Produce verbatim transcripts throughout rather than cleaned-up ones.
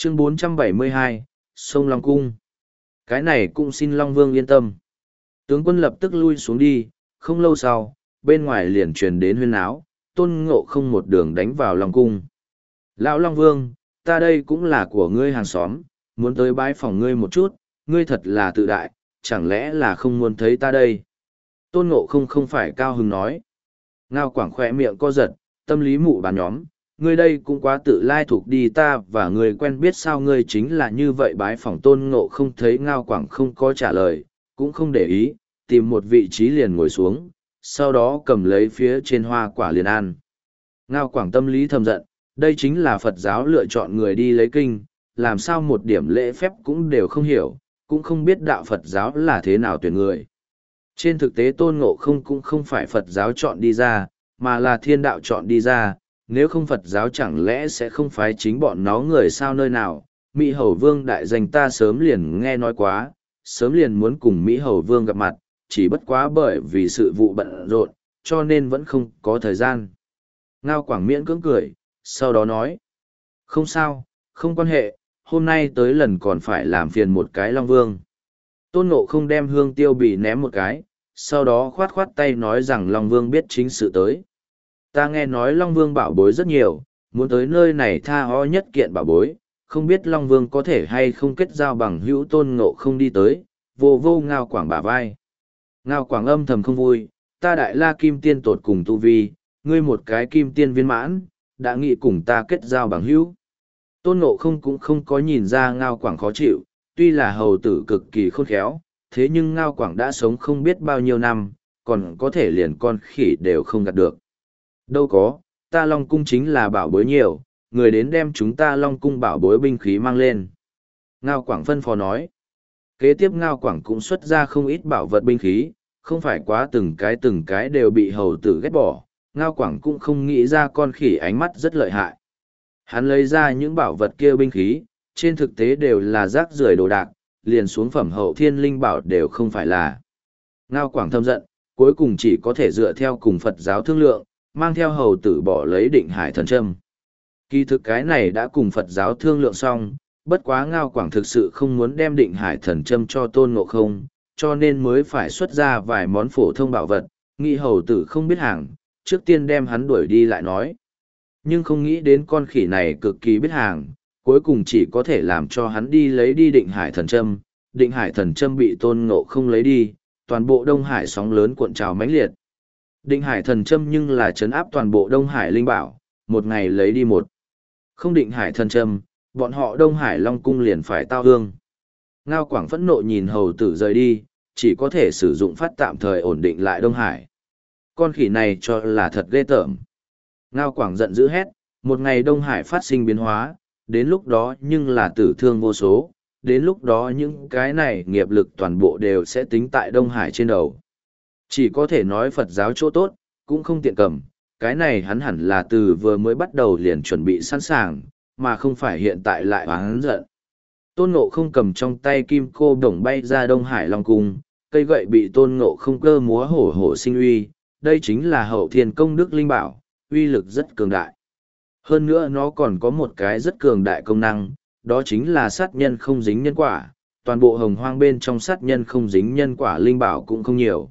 Chương bốn trăm bảy mươi hai, Sông Long Cung. Cái này cũng xin Long Vương yên tâm. Tướng quân lập tức lui xuống đi, không lâu sau, bên ngoài liền truyền đến huyên áo, Tôn Ngộ Không một đường đánh vào Long Cung. Lão Long Vương, ta đây cũng là của ngươi hàng xóm, muốn tới bái phòng ngươi một chút, ngươi thật là tự đại, chẳng lẽ là không muốn thấy ta đây? Tôn Ngộ Không không phải cao hứng nói. Ngao Quảng khỏe miệng co giật, tâm lý mụ bà nhóm, ngươi đây cũng quá tự lai thuộc đi, ta và ngươi quen biết sao ngươi chính là như vậy. Bái phỏng Tôn Ngộ Không thấy Ngao Quảng không có trả lời, cũng không để ý, tìm một vị trí liền ngồi xuống, sau đó cầm lấy phía trên hoa quả liền ăn. Ngao Quảng tâm lý thầm giận, đây chính là Phật giáo lựa chọn người đi lấy kinh, làm sao một điểm lễ phép cũng đều không hiểu, cũng không biết đạo Phật giáo là thế nào tuyển người. Trên thực tế Tôn Ngộ Không cũng không phải Phật giáo chọn đi ra, mà là thiên đạo chọn đi ra, nếu không Phật giáo chẳng lẽ sẽ không phái chính bọn nó người sao nơi nào. Mỹ Hầu Vương đại danh ta sớm liền nghe nói quá, sớm liền muốn cùng Mỹ Hầu Vương gặp mặt, chỉ bất quá bởi vì sự vụ bận rộn, cho nên vẫn không có thời gian. Ngao Quảng miễn cưỡng cười, sau đó nói, không sao, không quan hệ, hôm nay tới lần còn phải làm phiền một cái Long Vương. Tôn Ngộ Không đem hương tiêu bị ném một cái, sau đó khoát khoát tay nói rằng Long Vương biết chính sự tới. Ta nghe nói Long Vương bảo bối rất nhiều, muốn tới nơi này tha ho nhất kiện bảo bối, không biết Long Vương có thể hay không kết giao bằng hữu. Tôn Ngộ Không đi tới, vô vô Ngao Quảng bả vai. Ngao Quảng âm thầm không vui, ta đại la kim tiên tột cùng tu vi, ngươi một cái kim tiên viên mãn, đã nghĩ cùng ta kết giao bằng hữu. Tôn Ngộ Không cũng không có nhìn ra Ngao Quảng khó chịu, tuy là hầu tử cực kỳ khôn khéo, thế nhưng Ngao Quảng đã sống không biết bao nhiêu năm, còn có thể liền con khỉ đều không gạt được. Đâu có, ta Long Cung chính là bảo bối nhiều, người đến đem chúng ta Long Cung bảo bối binh khí mang lên. Ngao Quảng phân phó nói. Kế tiếp Ngao Quảng cũng xuất ra không ít bảo vật binh khí, không phải quá từng cái từng cái đều bị hầu tử ghét bỏ, Ngao Quảng cũng không nghĩ ra con khỉ ánh mắt rất lợi hại. Hắn lấy ra những bảo vật kia binh khí, trên thực tế đều là rác rưởi đồ đạc, liền xuống phẩm hậu thiên linh bảo đều không phải là. Ngao Quảng thâm giận, cuối cùng chỉ có thể dựa theo cùng Phật giáo thương lượng, mang theo hầu tử bỏ lấy định hải thần châm. Kỳ thực cái này đã cùng Phật giáo thương lượng xong, bất quá Ngao Quảng thực sự không muốn đem định hải thần châm cho Tôn Ngộ Không, cho nên mới phải xuất ra vài món phổ thông bảo vật, nghĩ hầu tử không biết hàng, trước tiên đem hắn đuổi đi lại nói. Nhưng không nghĩ đến con khỉ này cực kỳ biết hàng, cuối cùng chỉ có thể làm cho hắn đi lấy đi định hải thần châm. Định hải thần châm bị Tôn Ngộ Không lấy đi, toàn bộ Đông Hải sóng lớn cuộn trào mãnh liệt. Định hải thần châm nhưng là trấn áp toàn bộ Đông Hải linh bảo, một ngày lấy đi một. Không định hải thần châm, bọn họ Đông Hải Long Cung liền phải tao hương. Ngao Quảng phẫn nộ nhìn hầu tử rời đi, chỉ có thể sử dụng phát tạm thời ổn định lại Đông Hải. Con khỉ này cho là thật ghê tởm. Ngao Quảng giận dữ hét, một ngày Đông Hải phát sinh biến hóa, đến lúc đó nhưng là tử thương vô số, đến lúc đó những cái này nghiệp lực toàn bộ đều sẽ tính tại Đông Hải trên đầu. Chỉ có thể nói Phật giáo chỗ tốt, cũng không tiện cầm, cái này hắn hẳn là từ vừa mới bắt đầu liền chuẩn bị sẵn sàng, mà không phải hiện tại lại oán giận. Tôn Ngộ Không cầm trong tay kim cô đồng bay ra Đông Hải Long Cung, cây gậy bị Tôn Ngộ Không cơ múa hổ hổ sinh uy, đây chính là hậu thiên công đức linh bảo, uy lực rất cường đại. Hơn nữa nó còn có một cái rất cường đại công năng, đó chính là sát nhân không dính nhân quả, toàn bộ hồng hoang bên trong sát nhân không dính nhân quả linh bảo cũng không nhiều.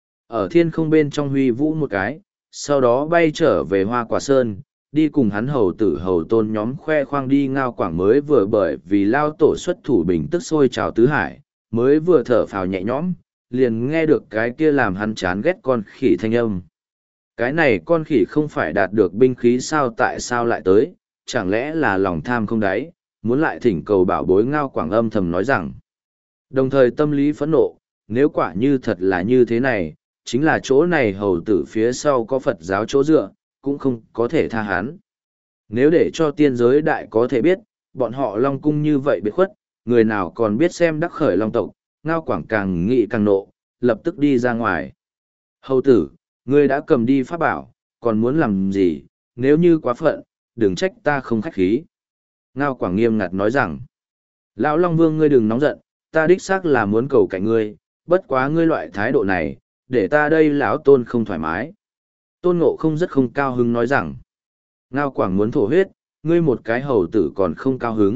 Ở thiên không bên trong huy vũ một cái, sau đó bay trở về Hoa Quả Sơn, đi cùng hắn hầu tử hầu tôn nhóm khoe khoang đi. Ngao Quảng mới vừa bởi vì lao tổ xuất thủ bình tức sôi trào tứ hải, mới vừa thở phào nhẹ nhõm, liền nghe được cái kia làm hắn chán ghét con khỉ thanh âm. Cái này con khỉ không phải đạt được binh khí sao, tại sao lại tới, chẳng lẽ là lòng tham không đáy, muốn lại thỉnh cầu bảo bối. Ngao Quảng âm thầm nói rằng, đồng thời tâm lý phẫn nộ, nếu quả như thật là như thế này, chính là chỗ này hầu tử phía sau có Phật giáo chỗ dựa, cũng không có thể tha hắn. Nếu để cho tiên giới đại có thể biết, bọn họ Long Cung như vậy biệt khuất, người nào còn biết xem đắc khởi Long tộc. Ngao Quảng càng nghĩ càng nộ, lập tức đi ra ngoài. Hầu tử, ngươi đã cầm đi pháp bảo, còn muốn làm gì, nếu như quá phận, đừng trách ta không khách khí. Ngao Quảng nghiêm ngặt nói rằng, Lão Long Vương ngươi đừng nóng giận, ta đích xác là muốn cầu cạnh ngươi, bất quá ngươi loại thái độ này, để ta đây lão Tôn không thoải mái. Tôn Ngộ Không rất không cao hứng nói rằng, Ngao Quảng muốn thổ huyết, ngươi một cái hầu tử còn không cao hứng,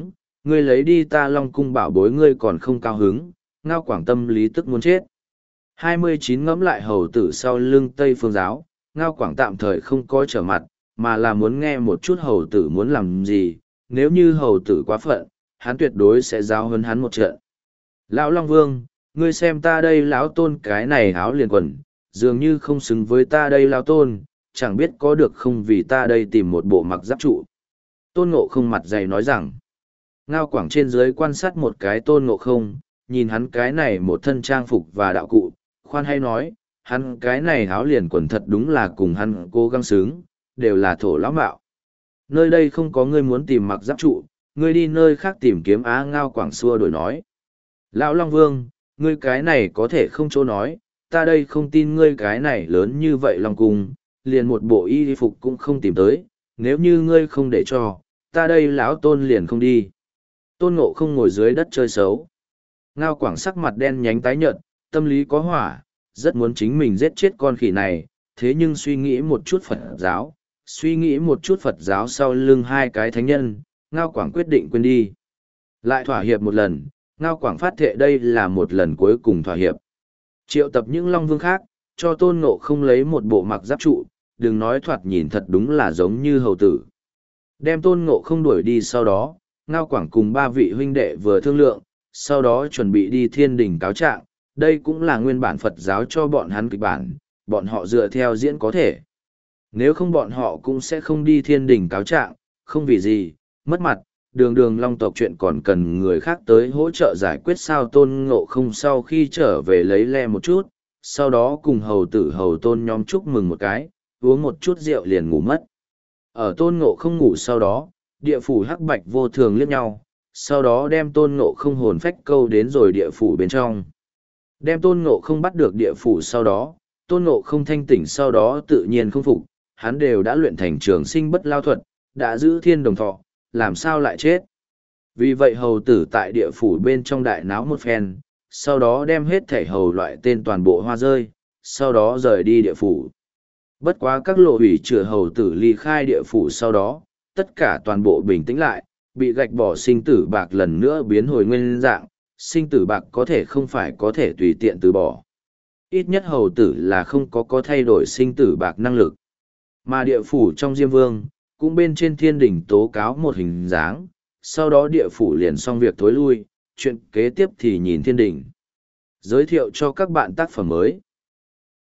ngươi lấy đi ta Long Cung bảo bối ngươi còn không cao hứng, Ngao Quảng tâm lý tức muốn chết. hai mươi chín ngẫm lại hầu tử sau lưng Tây Phương giáo, Ngao Quảng tạm thời không có trở mặt, mà là muốn nghe một chút hầu tử muốn làm gì, nếu như hầu tử quá phận, hắn tuyệt đối sẽ giáo huấn hắn một trận. Lão Long Vương, ngươi xem ta đây lão tôn cái này áo liền quần, dường như không xứng với ta đây lão tôn, chẳng biết có được không vì ta đây tìm một bộ mặc giáp trụ. Tôn Ngộ Không mặt dày nói rằng, Ngao Quảng trên dưới quan sát một cái Tôn Ngộ Không, nhìn hắn cái này một thân trang phục và đạo cụ, khoan hay nói, hắn cái này áo liền quần thật đúng là cùng hắn cố gắng sướng, đều là thổ lão mạo. Nơi đây không có ngươi muốn tìm mặc giáp trụ, ngươi đi nơi khác tìm kiếm Á. Ngao Quảng xua đổi nói. Lão Long Vương, ngươi cái này có thể không chỗ nói, ta đây không tin ngươi cái này lớn như vậy Long Cung, liền một bộ y phục cũng không tìm tới, nếu như ngươi không để cho, ta đây lão tôn liền không đi. Tôn Ngộ Không ngồi dưới đất chơi xấu. Ngao Quảng sắc mặt đen nhánh tái nhợt, tâm lý có hỏa, rất muốn chính mình giết chết con khỉ này, thế nhưng suy nghĩ một chút Phật giáo, suy nghĩ một chút Phật giáo sau lưng hai cái thánh nhân, Ngao Quảng quyết định quên đi. Lại thỏa hiệp một lần, Ngao Quảng phát thệ đây là một lần cuối cùng thỏa hiệp. Triệu tập những Long Vương khác, cho Tôn Ngộ Không lấy một bộ mặc giáp trụ, đừng nói thoạt nhìn thật đúng là giống như hầu tử. Đem Tôn Ngộ Không đuổi đi sau đó, Ngao Quảng cùng ba vị huynh đệ vừa thương lượng, sau đó chuẩn bị đi thiên đình cáo trạng, đây cũng là nguyên bản Phật giáo cho bọn hắn kịch bản, bọn họ dựa theo diễn có thể. Nếu không bọn họ cũng sẽ không đi thiên đình cáo trạng, không vì gì, mất mặt, đường đường Long tộc chuyện còn cần người khác tới hỗ trợ giải quyết. Sao Tôn Ngộ Không sau khi trở về lấy le một chút, sau đó cùng hầu tử hầu tôn nhóm chúc mừng một cái, uống một chút rượu liền ngủ mất. Ở Tôn Ngộ Không ngủ sau đó, địa phủ hắc bạch vô thường liếc nhau, sau đó đem Tôn Ngộ Không hồn phách câu đến rồi địa phủ bên trong. Đem Tôn Ngộ Không bắt được địa phủ sau đó, Tôn Ngộ Không thanh tỉnh sau đó tự nhiên không phục, hắn đều đã luyện thành trường sinh bất lao thuật, đã giữ thiên đồng thọ, làm sao lại chết. Vì vậy hầu tử tại địa phủ bên trong đại náo một phen, sau đó đem hết thể hầu loại tên toàn bộ hoa rơi, sau đó rời đi địa phủ. Bất quá các lộ hủy chữa hầu tử ly khai địa phủ sau đó, tất cả toàn bộ bình tĩnh lại, bị gạch bỏ sinh tử bạc lần nữa biến hồi nguyên dạng, sinh tử bạc có thể không phải có thể tùy tiện từ bỏ. Ít nhất hầu tử là không có có thay đổi sinh tử bạc năng lực. Mà địa phủ trong Diêm Vương, cũng bên trên thiên đỉnh tố cáo một hình dáng, sau đó địa phủ liền xong việc thối lui, chuyện kế tiếp thì nhìn thiên đỉnh. Giới thiệu cho các bạn tác phẩm mới.